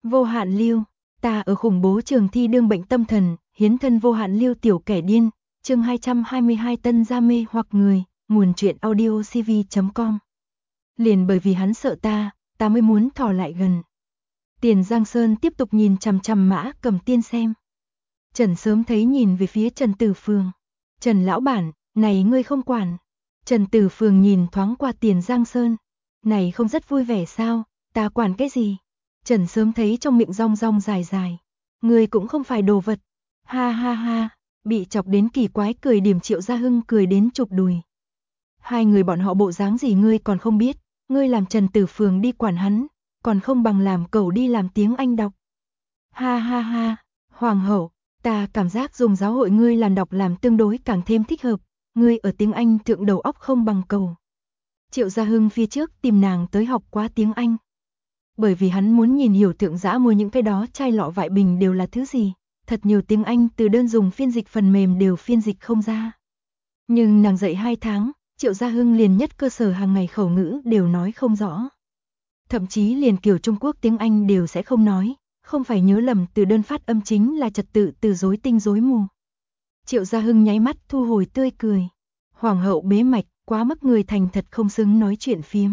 Vô hạn lưu, ta ở khủng bố trường thi đương bệnh tâm thần, hiến thân vô hạn lưu tiểu kẻ điên, chương 222 tân gia mê hoặc người, nguồn truyện audio cv.com. Liền bởi vì hắn sợ ta mới muốn thò lại gần. Tiền Giang Sơn tiếp tục nhìn chằm chằm Mã Cầm Tiên xem. Trần sớm thấy nhìn về phía Trần Tử Phường. Trần lão bản, này ngươi không quản. Trần Tử Phường nhìn thoáng qua Tiền Giang Sơn. Này không rất vui vẻ sao, ta quản cái gì? Trần sớm thấy trong miệng rong rong dài dài. Ngươi cũng không phải đồ vật. Ha ha ha, bị chọc đến kỳ quái cười điểm Triệu Gia Hưng cười đến chụp đùi. Hai người bọn họ bộ dáng gì ngươi còn không biết, ngươi làm Trần Tử Phường đi quản hắn, còn không bằng làm cẩu đi làm tiếng Anh đọc. Ha ha ha, hoàng hậu, ta cảm giác dùng giáo hội ngươi làm đọc làm tương đối càng thêm thích hợp, ngươi ở tiếng Anh thượng đầu óc không bằng cẩu. Triệu Gia Hưng phía trước tìm nàng tới học quá tiếng Anh. Bởi vì hắn muốn nhìn hiểu thượng dã mua những cái đó chai lọ vại bình đều là thứ gì, thật nhiều tiếng Anh từ đơn dùng phiên dịch phần mềm đều phiên dịch không ra. Nhưng nàng dạy 2 tháng, Triệu Gia Hưng liền nhất cơ sở hàng ngày khẩu ngữ đều nói không rõ. Thậm chí liền kiểu Trung Quốc tiếng Anh đều sẽ không nói, không phải nhớ lầm từ đơn phát âm chính là trật tự từ rối tinh rối mù. Triệu Gia Hưng nháy mắt thu hồi tươi cười. Hoàng hậu bế mạch, quá mức người thành thật không xứng nói chuyện phiếm.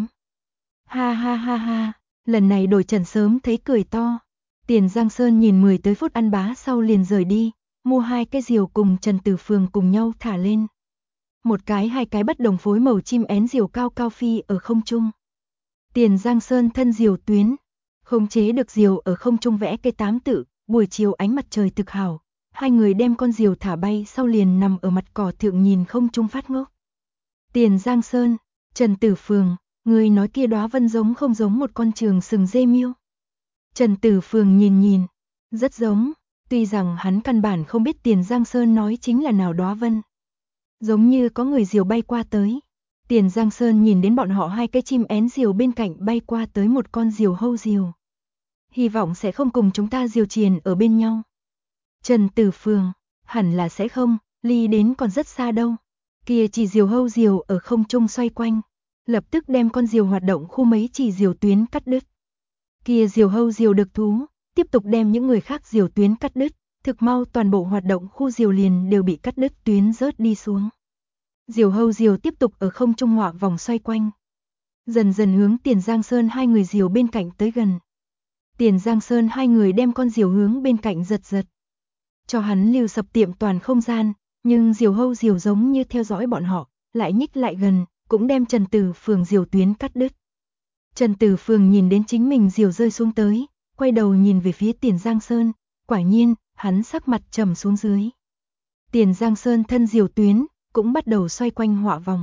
Ha ha ha ha, lần này đổi Trần sớm thấy cười to. Tiền Giang Sơn nhìn 10 tới phút ăn bá sau liền rời đi, mua 2 cái diều cùng Trần Tử Phường cùng nhau thả lên. 1 cái 2 cái bất đồng phối màu chim én diều cao cao phi ở không trung. Tiền Giang Sơn thân diều tuyến, khống chế được diều ở không trung vẽ cây 8 tự, buổi chiều ánh mặt trời thực hảo. Hai người đem con diều thả bay sau liền nằm ở mặt cỏ thượng nhìn không trung phát ngốc. Tiền Giang Sơn, Trần Tử Phường, người nói kia đóa vân giống không giống một con trường sừng dê miêu. Trần Tử Phường nhìn, rất giống, tuy rằng hắn căn bản không biết Tiền Giang Sơn nói chính là nào đóa vân. Giống như có người diều bay qua tới. Tiền Giang Sơn nhìn đến bọn họ 2 cái chim én diều bên cạnh bay qua tới một con diều hâu diều. Hy vọng sẽ không cùng chúng ta diều triền ở bên nhau. Trần Tử Phường, hẳn là sẽ không, ly đến còn rất xa đâu. Kia chỉ diều hâu diều ở không trung xoay quanh, lập tức đem con diều hoạt động khu mấy chỉ diều tuyến cắt đứt. Kia diều hâu diều được thú, tiếp tục đem những người khác diều tuyến cắt đứt, thực mau toàn bộ hoạt động khu diều liền đều bị cắt đứt tuyến rớt đi xuống. Diều hâu diều tiếp tục ở không trung họa vòng xoay quanh. Dần dần hướng Tiền Giang Sơn 2 người diều bên cạnh tới gần. Tiền Giang Sơn 2 người đem con diều hướng bên cạnh giật. Cho hắn lưu sập tiệm toàn không gian, nhưng diều hâu diều giống như theo dõi bọn họ, lại nhích lại gần, cũng đem Trần Tử Phường diều tuyến cắt đứt. Trần Tử Phường nhìn đến chính mình diều rơi xuống tới, quay đầu nhìn về phía Tiền Giang Sơn, quả nhiên, hắn sắc mặt trầm xuống dưới. Tiền Giang Sơn thân diều tuyến, cũng bắt đầu xoay quanh họa vòng.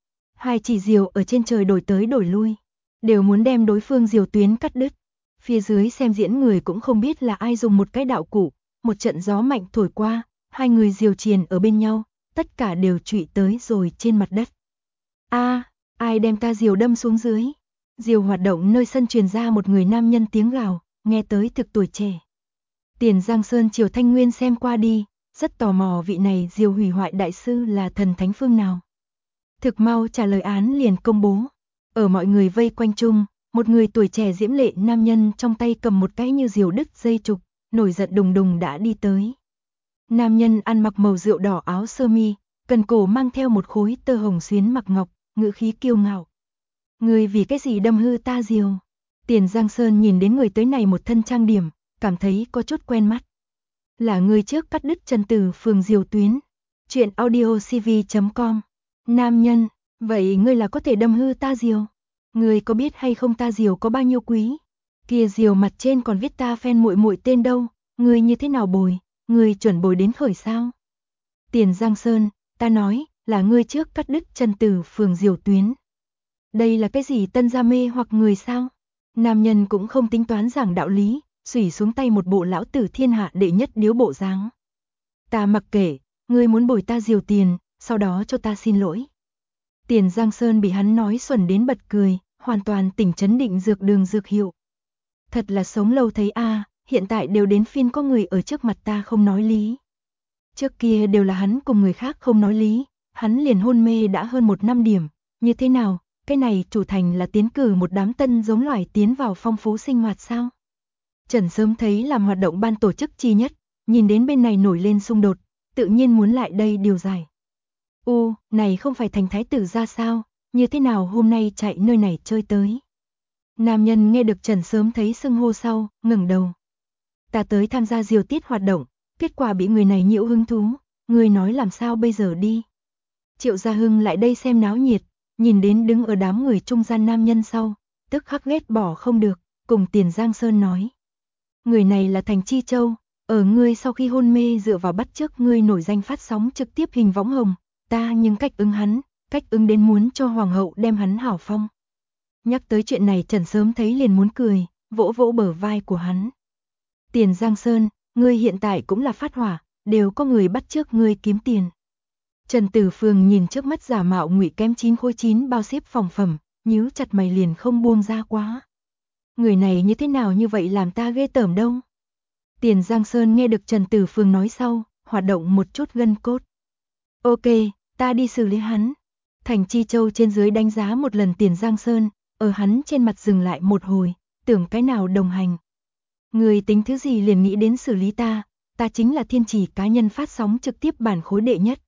2 chỉ diều ở trên trời đổi tới đổi lui, đều muốn đem đối phương diều tuyến cắt đứt. Phía dưới xem diễn người cũng không biết là ai dùng một cái đạo cụ, một trận gió mạnh thổi qua, 2 người diều triền ở bên nhau, tất cả đều trụy tới rồi trên mặt đất. Ai đem ta diều đâm xuống dưới? Diều hoạt động nơi sân truyền ra một người nam nhân tiếng gào, nghe tới thực tuổi trẻ. Tiền Giang Sơn Triều Thanh Nguyên xem qua đi, rất tò mò vị này diều hủy hoại đại sư là thần thánh phương nào. Thực mau trả lời án liền công bố. Ở mọi người vây quanh chung, một người tuổi trẻ diễm lệ nam nhân trong tay cầm một cái như diều đứt dây trục, nổi giận đùng đùng đã đi tới. Nam nhân ăn mặc màu rượu đỏ áo sơ mi, cần cổ mang theo một khối tơ hồng xuyến mặc ngọc, ngữ khí kiêu ngạo. Người vì cái gì đâm hư ta diều? Tiền Giang Sơn nhìn đến người tới này một thân trang điểm, cảm thấy có chút quen mắt. Là người trước cắt đứt Trần Tử Phường diều tuyến. Chuyện audio cv.com. Nam nhân, vậy ngươi là có thể đâm hư ta diều? Ngươi có biết hay không ta diều có bao nhiêu quý? Kia diều mặt trên còn viết ta phen muội muội tên đâu, ngươi như thế nào bồi, ngươi chuẩn bồi đến khởi sao? Tiền Giang Sơn, ta nói, là ngươi trước cắt đứt Trần Tử Phường diều tuyến. Đây là cái gì tân gia mê hoặc người sao? Nam nhân cũng không tính toán giảng đạo lý, xủy xuống tay một bộ lão tử thiên hạ đệ nhất điếu bộ dáng. Ta mặc kệ, ngươi muốn bồi ta diều tiền, sau đó cho ta xin lỗi. Tiền Giang Sơn bị hắn nói xuẩn đến bật cười, hoàn toàn tỉnh chấn định dược đường dược hiệu. Thật là sống lâu thấy hiện tại đều đến phiên có người ở trước mặt ta không nói lý. Trước kia đều là hắn cùng người khác không nói lý, hắn liền hôn mê đã hơn 1 năm điểm, như thế nào, cái này chủ thành là tiến cử một đám tân giống loài tiến vào phong phú sinh hoạt sao? Trần sớm thấy làm hoạt động ban tổ chức chi nhất, nhìn đến bên này nổi lên xung đột, tự nhiên muốn lại đây điều giải. Này không phải thành thái tử ra sao, như thế nào hôm nay chạy nơi này chơi tới. Nam nhân nghe được Trần sớm thấy xưng hô sau, ngẩng đầu. Ta tới tham gia diều tiết hoạt động, kết quả bị người này nhiễu hứng thú, người nói làm sao bây giờ đi. Triệu Gia Hưng lại đây xem náo nhiệt, nhìn đến đứng ở đám người trung gian nam nhân sau, tức khắc ghét bỏ không được, cùng Tiền Giang Sơn nói. Người này là Thành Chi Châu, ở ngươi sau khi hôn mê dựa vào bắt chước ngươi nổi danh phát sóng trực tiếp hình võng hồng, ta nhưng cách ứng hắn, cách ứng đến muốn cho hoàng hậu đem hắn hảo phong. Nhắc tới chuyện này Trần sớm thấy liền muốn cười, vỗ vỗ bờ vai của hắn. Tiền Giang Sơn, ngươi hiện tại cũng là phát hỏa, đều có người bắt chước ngươi kiếm tiền. Trần Tử Phường nhìn trước mắt giả mạo ngụy kém 9 khối 9 bao xếp phòng phẩm, nhíu chặt mày liền không buông ra quá. Người này như thế nào như vậy làm ta ghê tởm đâu. Tiền Giang Sơn nghe được Trần Tử Phường nói sau, hoạt động một chút gân cốt. Ok, ta đi xử lý hắn. Thành Chi Châu trên dưới đánh giá một lần Tiền Giang Sơn, ở hắn trên mặt dừng lại một hồi, tưởng cái nào đồng hành. Người tính thứ gì liền nghĩ đến xử lý ta chính là thiên chỉ cá nhân phát sóng trực tiếp bản khối đệ nhất.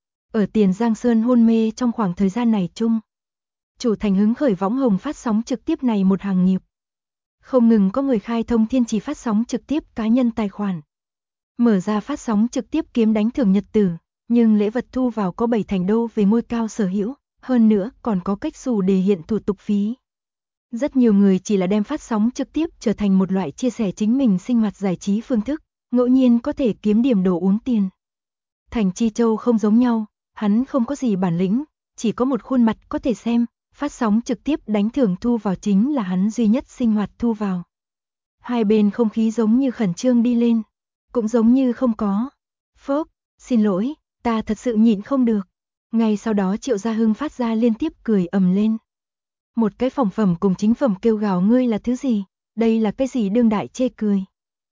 Ở Tiền Giang Sơn hôn mê trong khoảng thời gian này chung, chủ thành hứng khởi võng hồng phát sóng trực tiếp này một hàng nghiệp. Không ngừng có người khai thông thiên chỉ phát sóng trực tiếp cá nhân tài khoản. Mở ra phát sóng trực tiếp kiếm đánh thưởng nhật tử, nhưng lễ vật thu vào có 7 thành đô về ngôi cao sở hữu, hơn nữa còn có cách xù để hiện thủ tục phí. Rất nhiều người chỉ là đem phát sóng trực tiếp trở thành một loại chia sẻ chính mình sinh hoạt giải trí phương thức, ngẫu nhiên có thể kiếm điểm đồ uống tiền. Thành Chi Châu không giống nhau, hắn không có gì bản lĩnh, chỉ có một khuôn mặt có thể xem, phát sóng trực tiếp đánh thưởng thu vào chính là hắn duy nhất sinh hoạt thu vào. Hai bên không khí giống như khẩn trương đi lên, cũng giống như không có. Phốc, xin lỗi, ta thật sự nhịn không được. Ngay sau đó Triệu Gia Hưng phát ra liên tiếp cười ầm lên. Một cái phòng phẩm cùng chính phẩm kêu gào ngươi là thứ gì, đây là cái gì đương đại chê cười.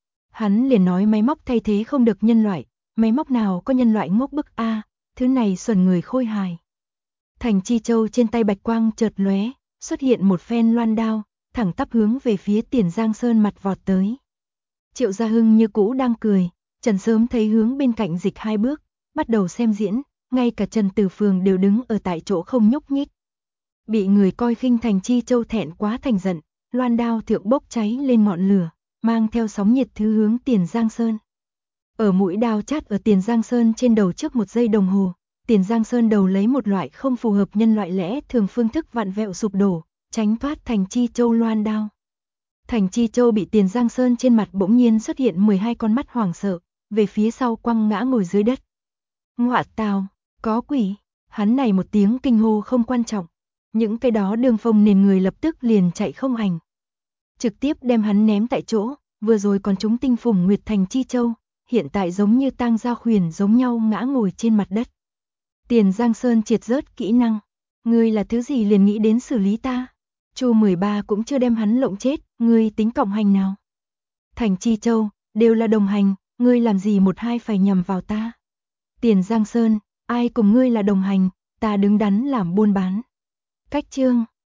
Hắn liền nói máy móc thay thế không được nhân loại, máy móc nào có nhân loại ngốc bức a, thứ này xuẩn người khôi hài. Thành Chi Châu trên tay bạch quang chợt lóe, xuất hiện một phen loan đao, thẳng tắp hướng về phía Tiền Giang Sơn mặt vọt tới. Triệu Gia Hưng như cũ đang cười, Trần sớm thấy hướng bên cạnh dịch 2 bước, bắt đầu xem diễn, ngay cả Trần Tử Phường đều đứng ở tại chỗ không nhúc nhích. Bị người coi khinh Thành Chi Châu thẹn quá thành giận, loan đao thượng bốc cháy lên ngọn lửa, mang theo sóng nhiệt thứ hướng Tiền Giang Sơn. Ở mũi đao chát ở Tiền Giang Sơn trên đầu trước 1 giây đồng hồ, Tiền Giang Sơn đầu lấy một loại không phù hợp nhân loại lẽ thường phương thức vặn vẹo sụp đổ, tránh thoát Thành Chi Châu loan đao. Thành Chi Châu bị Tiền Giang Sơn trên mặt bỗng nhiên xuất hiện 12 con mắt hoảng sợ, về phía sau quăng ngã ngồi dưới đất. Ngọa tào, có quỷ, hắn này một tiếng kinh hô không quan trọng. Những cái đó đường phong nền người lập tức liền chạy không ảnh. Trực tiếp đem hắn ném tại chỗ, vừa rồi còn trúng tinh phùng Nguyệt Thành Chi Châu, hiện tại giống như tang gia khuyển giống nhau ngã ngồi trên mặt đất. Tiền Giang Sơn triệt rớt kỹ năng. Ngươi là thứ gì liền nghĩ đến xử lý ta? Chu 13 cũng chưa đem hắn lộng chết, ngươi tính cộng hành nào? Thành Chi Châu, đều là đồng hành, ngươi làm gì một hai phải nhằm vào ta? Tiền Giang Sơn, ai cùng ngươi là đồng hành, ta đứng đắn làm buôn bán. Cách chương